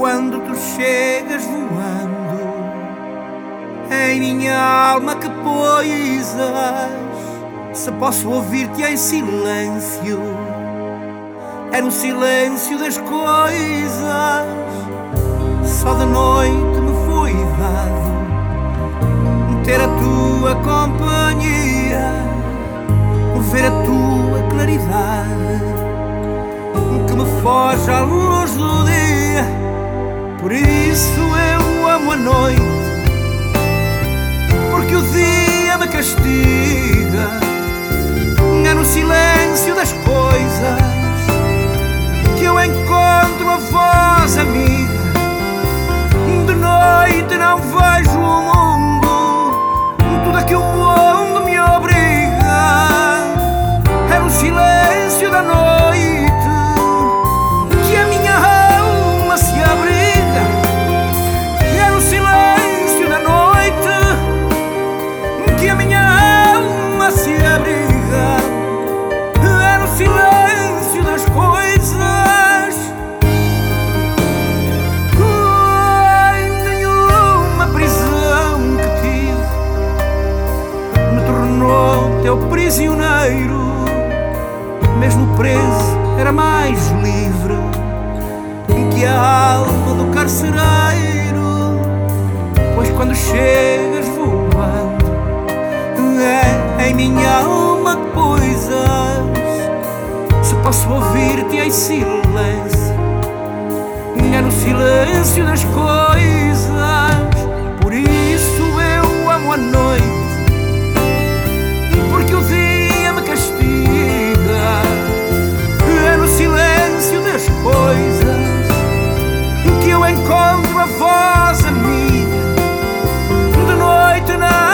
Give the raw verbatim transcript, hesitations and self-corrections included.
quando tu chegas voando em minha alma que poisas. Se posso ouvir-te em silêncio, é no silêncio das coisas. Só de noite me foi dado ter a tua companhia, ver a tua claridade que me foge à luz do dia. Por isso eu amo a noite, porque o dia me castiga. É no silêncio das coisas que eu encontro a voz amiga. De noite não vejo o mundo, tudo a que o mundo me obriga. É no silêncio da noite que a minha alma se abriga. É no silêncio da noite que a minha alma se abriga. É no silêncio das coisas. Ai, nenhuma prisão que tive me tornou teu prisioneiro. Mesmo preso era mais livre que a alma do carcereiro. Pois quando chegas voando é em minha alma que poisas. Se posso ouvir-te em silêncio, é no silêncio das coisas. Por isso eu amo a noite, porque o dia me castiga. É no silêncio das coisas que eu encontro a voz amiga. De noite não